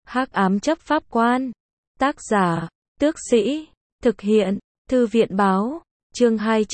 Hắc ám chấp pháp quan. Tác giả, Tước Sĩ. Thực hiện, Thư viện báo. Chương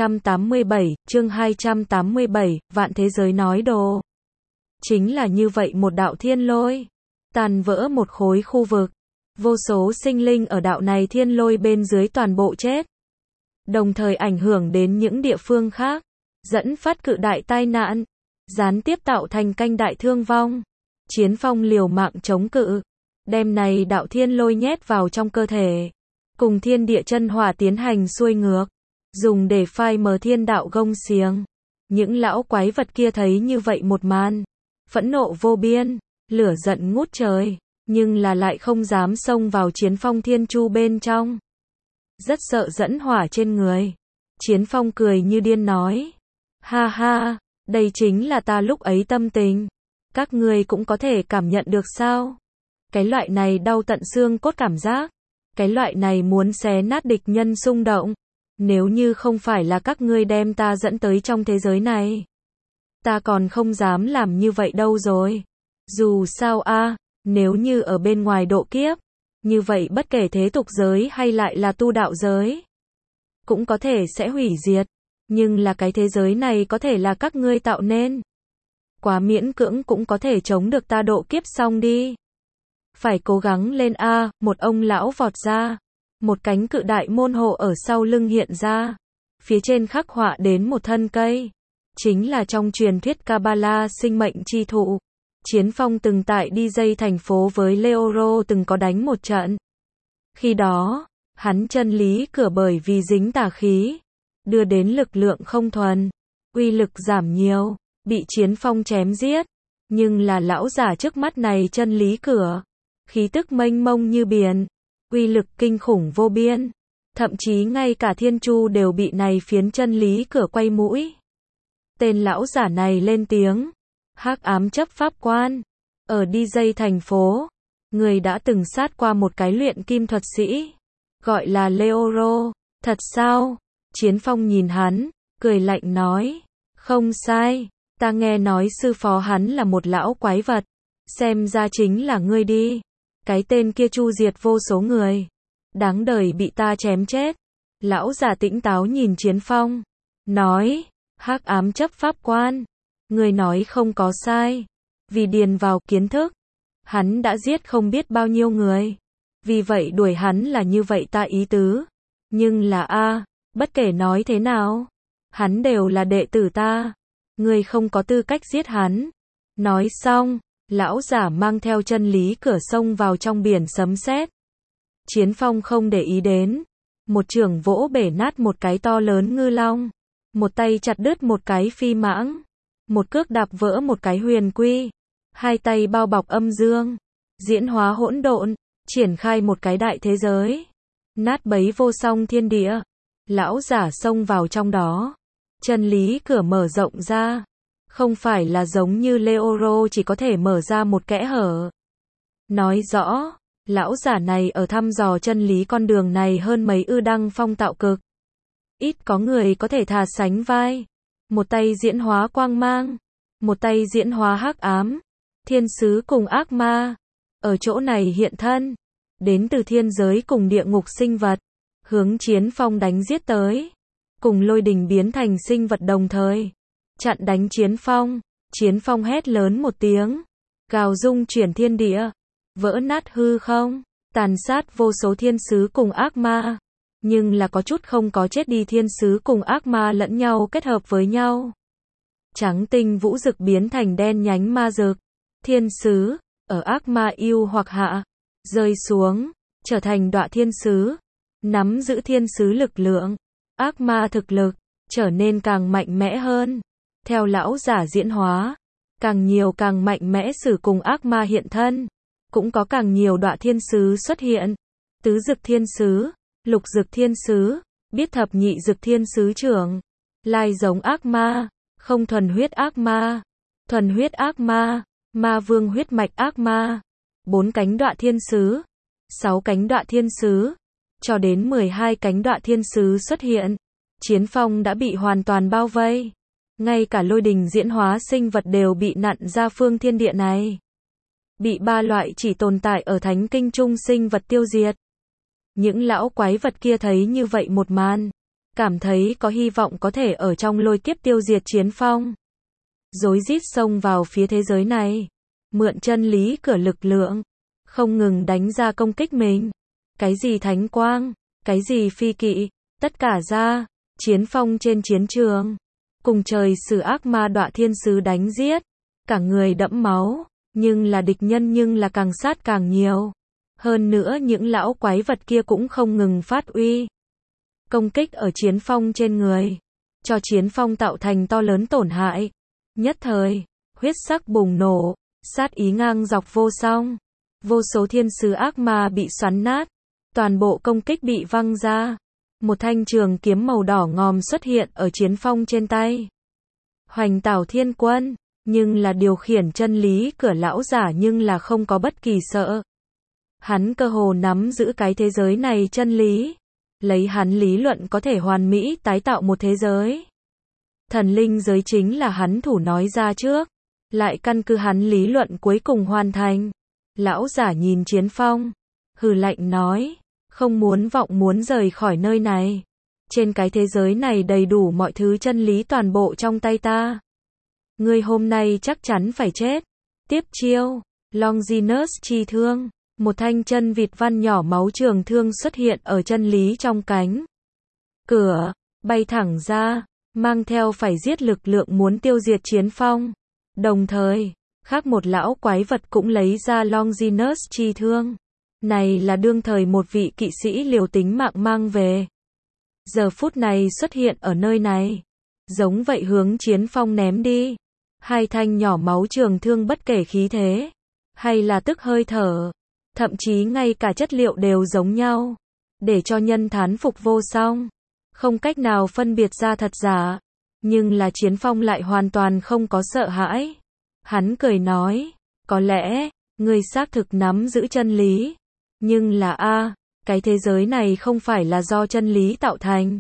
287, vạn thế giới nói đồ. Chính là như vậy một đạo thiên lôi, tàn vỡ một khối khu vực. Vô số sinh linh ở đạo này thiên lôi bên dưới toàn bộ chết. Đồng thời ảnh hưởng đến những địa phương khác, dẫn phát cự đại tai nạn, gián tiếp tạo thành canh đại thương vong. Chiến Phong liều mạng chống cự, đem này đạo thiên lôi nhét vào trong cơ thể, cùng thiên địa chân hỏa tiến hành xuôi ngược, dùng để phai mờ thiên đạo gông xiềng. Những lão quái vật kia thấy như vậy một màn, phẫn nộ vô biên, lửa giận ngút trời, nhưng là lại không dám xông vào Chiến Phong thiên chu bên trong. Rất sợ dẫn hỏa trên người. Chiến Phong cười như điên nói, ha ha, đây chính là ta lúc ấy tâm tình. Các ngươi cũng có thể cảm nhận được sao? Cái loại này đau tận xương cốt cảm giác, cái loại này muốn xé nát địch nhân xung động. Nếu như không phải là các ngươi đem ta dẫn tới trong thế giới này, ta còn không dám làm như vậy đâu rồi. Dù sao a, nếu như ở bên ngoài độ kiếp, như vậy bất kể thế tục giới hay lại là tu đạo giới, cũng có thể sẽ hủy diệt. Nhưng là cái thế giới này có thể là các ngươi tạo nên, quá miễn cưỡng cũng có thể chống được ta độ kiếp xong đi. Phải cố gắng lên a. Một ông lão vọt ra, một cánh cự đại môn hộ ở sau lưng hiện ra, phía trên khắc họa đến một thân cây, chính là trong truyền thuyết Kabbalah sinh mệnh chi thụ. Chiến Phong từng tại đi dây thành phố với Leoro từng có đánh một trận. Khi đó, hắn chân lý cửa bởi vì dính tà khí, đưa đến lực lượng không thuần, uy lực giảm nhiều, bị Chiến Phong chém giết. Nhưng là lão giả trước mắt này chân lý cửa, khí tức mênh mông như biển, uy lực kinh khủng vô biên, thậm chí ngay cả thiên chu đều bị này phiến chân lý cửa quay mũi. Tên lão giả này lên tiếng, hắc ám chấp pháp quan. Ở đi dây thành phố, người đã từng sát qua một cái luyện kim thuật sĩ, gọi là Leoro. Thật sao? Chiến Phong nhìn hắn, cười lạnh nói, không sai, ta nghe nói sư phó hắn là một lão quái vật, xem ra chính là ngươi đi. Cái tên kia chu diệt vô số người, đáng đời bị ta chém chết. Lão già tĩnh táo nhìn Chiến Phong, nói, hắc ám chấp pháp quan, người nói không có sai. Vì điền vào kiến thức, hắn đã giết không biết bao nhiêu người, vì vậy đuổi hắn là như vậy ta ý tứ. Nhưng là a, bất kể nói thế nào, hắn đều là đệ tử ta, người không có tư cách giết hắn. Nói xong, lão giả mang theo chân lý cửa sông vào trong biển sấm sét. Chiến Phong không để ý đến, một chưởng vỗ bể nát một cái to lớn ngư long, một tay chặt đứt một cái phi mãng, một cước đạp vỡ một cái huyền quy, hai tay bao bọc âm dương, diễn hóa hỗn độn, triển khai một cái đại thế giới, nát bấy vô song thiên địa. Lão giả xông vào trong đó, chân lý cửa mở rộng ra, không phải là giống như Leoro chỉ có thể mở ra một kẽ hở. Nói rõ, lão giả này ở thăm dò chân lý con đường này hơn mấy ư đăng phong tạo cực. Ít có người có thể thà sánh vai. Một tay diễn hóa quang mang, một tay diễn hóa hắc ám, thiên sứ cùng ác ma, ở chỗ này hiện thân, đến từ thiên giới cùng địa ngục sinh vật, hướng Chiến Phong đánh giết tới, cùng lôi đình biến thành sinh vật đồng thời, chặn đánh Chiến Phong. Chiến Phong hét lớn một tiếng, gào rung chuyển thiên địa, vỡ nát hư không, tàn sát vô số thiên sứ cùng ác ma. Nhưng là có chút không có chết đi, thiên sứ cùng ác ma lẫn nhau kết hợp với nhau. Trắng tinh vũ rực biến thành đen nhánh ma rực. Thiên sứ, ở ác ma yêu hoặc hạ, rơi xuống, trở thành đọa thiên sứ, nắm giữ thiên sứ lực lượng. Ác ma thực lực, trở nên càng mạnh mẽ hơn. Theo lão giả diễn hóa, càng nhiều càng mạnh mẽ sử cùng ác ma hiện thân. Cũng có càng nhiều đọa thiên sứ xuất hiện. Tứ dực thiên sứ, lục dực thiên sứ, biết thập nhị dực thiên sứ trưởng, lai giống ác ma, không thuần huyết ác ma, thuần huyết ác ma, ma vương huyết mạch ác ma, 4 cánh đọa thiên sứ, 6 cánh đọa thiên sứ, cho đến 12 cánh đọa thiên sứ xuất hiện. Chiến Phong đã bị hoàn toàn bao vây, ngay cả lôi đình diễn hóa sinh vật đều bị nặn ra phương thiên địa này. bị 3 loại chỉ tồn tại ở thánh kinh trung sinh vật tiêu diệt. Những lão quái vật kia thấy như vậy một màn, cảm thấy có hy vọng có thể ở trong lôi kiếp tiêu diệt Chiến Phong. Rối rít xông vào phía thế giới này, mượn chân lý cửa lực lượng, không ngừng đánh ra công kích mình. Cái gì thánh quang, cái gì phi kỵ, tất cả ra, Chiến Phong trên chiến trường, cùng trời sử ác ma đọa thiên sứ đánh giết, cả người đẫm máu, nhưng là địch nhân nhưng là càng sát càng nhiều. Hơn nữa những lão quái vật kia cũng không ngừng phát uy. Công kích ở Chiến Phong trên người, cho Chiến Phong tạo thành to lớn tổn hại. Nhất thời, huyết sắc bùng nổ, sát ý ngang dọc vô song. Vô số thiên sứ ác ma bị xoắn nát, toàn bộ công kích bị văng ra. Một thanh trường kiếm màu đỏ ngòm xuất hiện ở Chiến Phong trên tay. Hoành Tảo Thiên Quân, nhưng là điều khiển chân lý cửa lão giả nhưng là không có bất kỳ sợ. Hắn cơ hồ nắm giữ cái thế giới này chân lý. Lấy hắn lý luận có thể hoàn mỹ tái tạo một thế giới. Thần linh giới chính là hắn thủ nói ra trước. Lại căn cứ hắn lý luận cuối cùng hoàn thành. Lão giả nhìn Chiến Phong, hừ lạnh nói, không muốn vọng muốn rời khỏi nơi này. Trên cái thế giới này đầy đủ mọi thứ chân lý toàn bộ trong tay ta. Ngươi hôm nay chắc chắn phải chết. Tiếp chiêu, Longinus chi thương. Một thanh chân vịt văn nhỏ máu trường thương xuất hiện ở chân lý trong cánh cửa, bay thẳng ra, mang theo phải giết lực lượng muốn tiêu diệt Chiến Phong. Đồng thời, khác một lão quái vật cũng lấy ra Longinus chi thương. Này là đương thời một vị kỵ sĩ liều tính mạng mang về. Giờ phút này xuất hiện ở nơi này. Giống vậy hướng Chiến Phong ném đi. Hai thanh nhỏ máu trường thương bất kể khí thế, hay là tức hơi thở. Thậm chí ngay cả chất liệu đều giống nhau. Để cho nhân thán phục vô song. Không cách nào phân biệt ra thật giả. Nhưng là Chiến Phong lại hoàn toàn không có sợ hãi. Hắn cười nói, có lẽ, ngươi xác thực nắm giữ chân lý. Nhưng là cái thế giới này không phải là do chân lý tạo thành.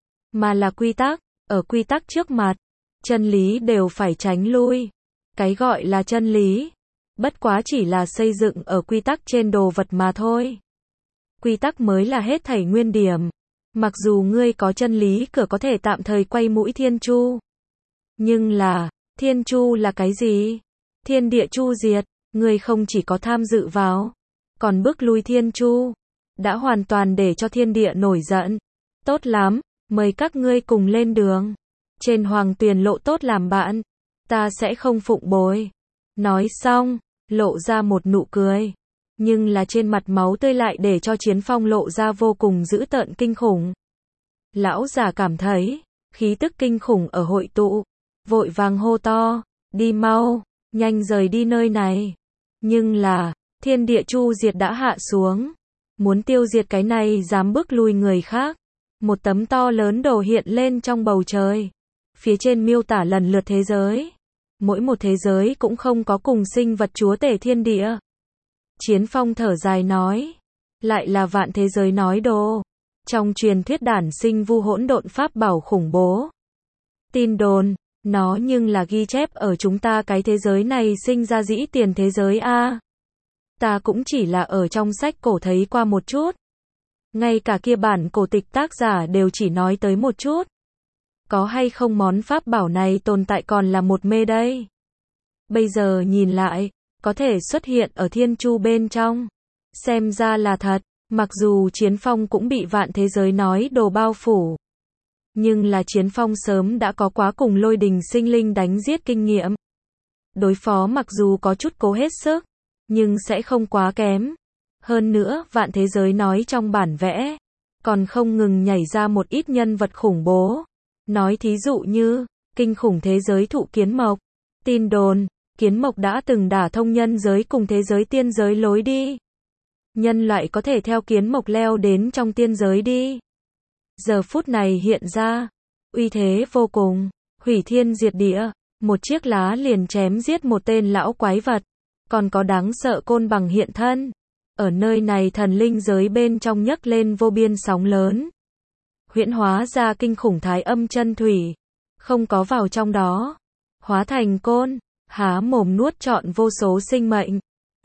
Mà là quy tắc, ở quy tắc trước mặt, chân lý đều phải tránh lui. Cái gọi là chân lý, bất quá chỉ là xây dựng ở quy tắc trên đồ vật mà thôi. Quy tắc mới là hết thảy nguyên điểm. Mặc dù ngươi có chân lý cửa có thể tạm thời quay mũi thiên chu. Nhưng là, thiên chu là cái gì? Thiên địa chu diệt, ngươi không chỉ có tham dự vào, còn bước lui thiên chu. Đã hoàn toàn để cho thiên địa nổi giận. Tốt lắm, mời các ngươi cùng lên đường. Trên hoàng tuyền lộ tốt làm bạn. Ta sẽ không phụng bồi. Nói xong, lộ ra một nụ cười. Nhưng là trên mặt máu tươi lại để cho Chiến Phong lộ ra vô cùng dữ tợn kinh khủng. Lão già cảm thấy, khí tức kinh khủng ở hội tụ. Vội vàng hô to, đi mau, nhanh rời đi nơi này. Nhưng là, thiên địa chu diệt đã hạ xuống. Muốn tiêu diệt cái này dám bước lui người khác. Một tấm to lớn đồ hiện lên trong bầu trời. Phía trên miêu tả lần lượt thế giới. Mỗi một thế giới cũng không có cùng sinh vật chúa tể thiên địa. Chiến Phong thở dài nói. Lại là vạn thế giới nói đồ. Trong truyền thuyết đản sinh vu hỗn độn pháp bảo khủng bố. Tin đồn, nó nhưng là ghi chép ở chúng ta cái thế giới này sinh ra dĩ tiền thế giới Ta cũng chỉ là ở trong sách cổ thấy qua một chút. Ngay cả kia bản cổ tịch tác giả đều chỉ nói tới một chút. Có hay không món pháp bảo này tồn tại còn là một mê đây. Bây giờ nhìn lại, có thể xuất hiện ở thiên chu bên trong. Xem ra là thật, mặc dù Chiến Phong cũng bị vạn thế giới nói đồ bao phủ. Nhưng là Chiến Phong sớm đã có quá cùng lôi đình sinh linh đánh giết kinh nghiệm. Đối phó mặc dù có chút cố hết sức, nhưng sẽ không quá kém. Hơn nữa, vạn thế giới nói trong bản vẽ, còn không ngừng nhảy ra một ít nhân vật khủng bố. Nói thí dụ như, kinh khủng thế giới thụ kiến mộc. Tin đồn, kiến mộc đã từng đả thông nhân giới cùng thế giới tiên giới lối đi. Nhân loại có thể theo kiến mộc leo đến trong tiên giới đi. Giờ phút này hiện ra, uy thế vô cùng, hủy thiên diệt địa, một chiếc lá liền chém giết một tên lão quái vật. Còn có đáng sợ côn bằng hiện thân. Ở nơi này thần linh giới bên trong nhấc lên vô biên sóng lớn. Huyễn hóa ra kinh khủng thái âm chân thủy. Không có vào trong đó. Hóa thành côn, há mồm nuốt trọn vô số sinh mệnh.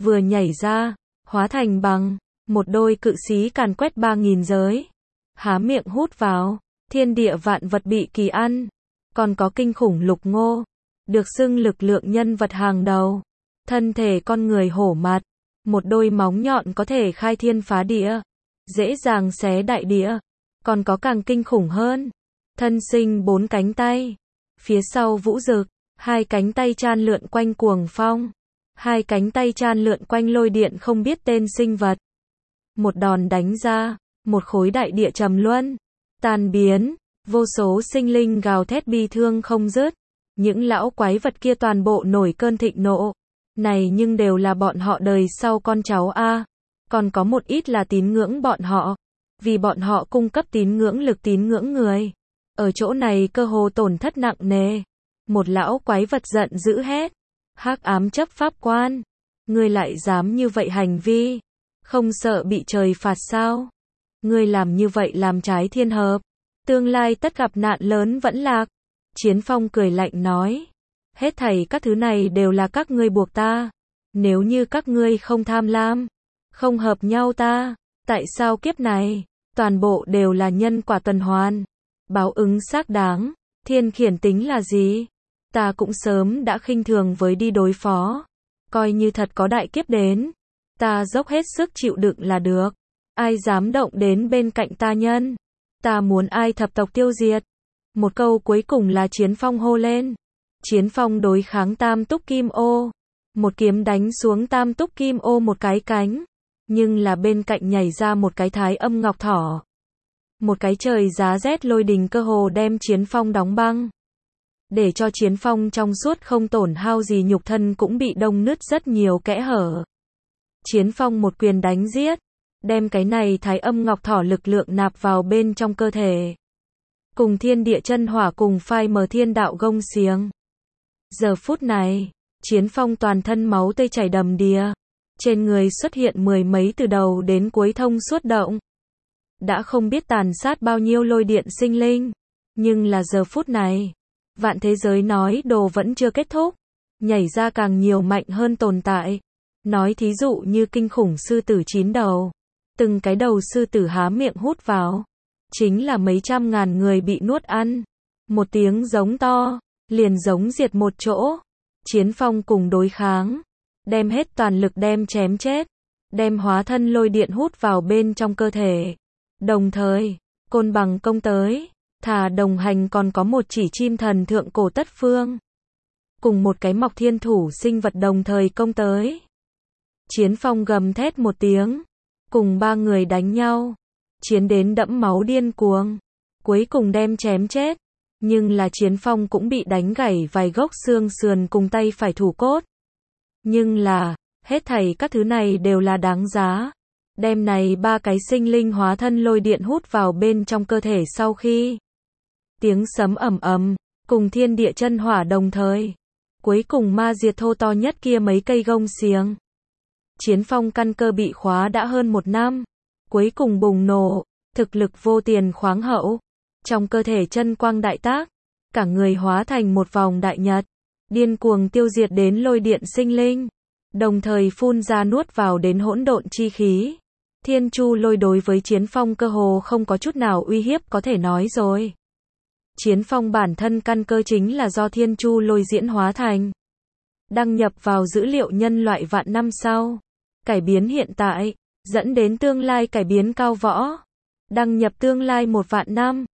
vừa nhảy ra, hóa thành bằng một đôi cự xí càn quét 3.000 giới. Há miệng hút vào, thiên địa vạn vật bị kỳ ăn. Còn có kinh khủng lục ngô, được xưng lực lượng nhân vật hàng đầu. Thân thể con người hổ mặt, một đôi móng nhọn có thể khai thiên phá địa, dễ dàng xé đại địa. Còn có càng kinh khủng hơn, thân sinh 4 cánh tay, phía sau vũ dực, 2 cánh tay chan lượn quanh cuồng phong, 2 cánh tay chan lượn quanh lôi điện không biết tên sinh vật. Một đòn đánh ra, một khối đại địa trầm luân, tan biến, vô số sinh linh gào thét bi thương không dứt. Những lão quái vật kia toàn bộ nổi cơn thịnh nộ. Này nhưng đều là bọn họ đời sau con cháu a. Còn có một ít là tín ngưỡng bọn họ, vì bọn họ cung cấp tín ngưỡng lực tín ngưỡng người. Ở chỗ này cơ hồ tổn thất nặng nề. Một lão quái vật giận dữ hét: Hắc ám chấp pháp quan, ngươi lại dám như vậy hành vi, không sợ bị trời phạt sao? Ngươi làm như vậy làm trái thiên hợp, tương lai tất gặp nạn lớn vẫn lạc. Chiến Phong cười lạnh nói: hết thảy các thứ này đều là các ngươi buộc ta. Nếu như các ngươi không tham lam, không hợp nhau ta, tại sao kiếp này, toàn bộ đều là nhân quả tuần hoàn, báo ứng xác đáng, thiên khiển tính là gì? Ta cũng sớm đã khinh thường với đi đối phó. Coi như thật có đại kiếp đến, ta dốc hết sức chịu đựng là được. Ai dám động đến bên cạnh ta nhân, ta muốn ai thập tộc tiêu diệt. Một câu cuối cùng là Chiến Phong hô lên. Chiến Phong đối kháng Tam Túc Kim Ô. Một kiếm đánh xuống Tam Túc Kim Ô một cái cánh. Nhưng là bên cạnh nhảy ra một cái Thái Âm Ngọc Thỏ. Một cái trời giá rét lôi đình cơ hồ đem Chiến Phong đóng băng. Để cho Chiến Phong trong suốt không tổn hao gì nhục thân cũng bị đông nứt rất nhiều kẽ hở. Chiến Phong một quyền đánh giết, đem cái này Thái Âm Ngọc Thỏ lực lượng nạp vào bên trong cơ thể. Cùng thiên địa chân hỏa cùng phai mờ thiên đạo gông xiềng. Giờ phút này, Chiến Phong toàn thân máu tươi chảy đầm đìa. Trên người xuất hiện 10 mấy từ đầu đến cuối thông suốt động. Đã không biết tàn sát bao nhiêu lôi điện sinh linh. Nhưng là giờ phút này, vạn thế giới nói đồ vẫn chưa kết thúc. Nhảy ra càng nhiều mạnh hơn tồn tại. Nói thí dụ như kinh khủng sư tử 9 đầu. Từng cái đầu sư tử há miệng hút vào. Chính là mấy trăm ngàn người bị nuốt ăn. Một tiếng giống to, liền giống diệt một chỗ. Chiến Phong cùng đối kháng, đem hết toàn lực đem chém chết, đem hóa thân lôi điện hút vào bên trong cơ thể. Đồng thời, côn bằng công tới, thà đồng hành còn có một chỉ chim thần thượng cổ tất phương. Cùng một cái mọc thiên thủ sinh vật đồng thời công tới. Chiến Phong gầm thét một tiếng, cùng 3 người đánh nhau. Chiến đến đẫm máu điên cuồng, cuối cùng đem chém chết. Nhưng là Chiến Phong cũng bị đánh gãy vài gốc xương sườn cùng tay phải thủ cốt. Nhưng là, hết thảy các thứ này đều là đáng giá. Đem này 3 cái sinh linh hóa thân lôi điện hút vào bên trong cơ thể sau khi tiếng sấm ầm ầm, cùng thiên địa chân hỏa đồng thời. Cuối cùng ma diệt thô to nhất kia mấy cây gông xiềng. Chiến Phong căn cơ bị khóa đã hơn 1 năm. Cuối cùng bùng nổ, thực lực vô tiền khoáng hậu. Trong cơ thể chân quang đại tác, cả người hóa thành một vòng đại nhật, điên cuồng tiêu diệt đến lôi điện sinh linh, đồng thời phun ra nuốt vào đến hỗn độn chi khí. Thiên Chu lôi đối với Chiến Phong cơ hồ không có chút nào uy hiếp có thể nói rồi. Chiến Phong bản thân căn cơ chính là do Thiên Chu lôi diễn hóa thành. Đăng nhập vào dữ liệu nhân loại vạn năm sau. Cải biến hiện tại, dẫn đến tương lai cải biến cao võ. Đăng nhập tương lai 1 vạn năm.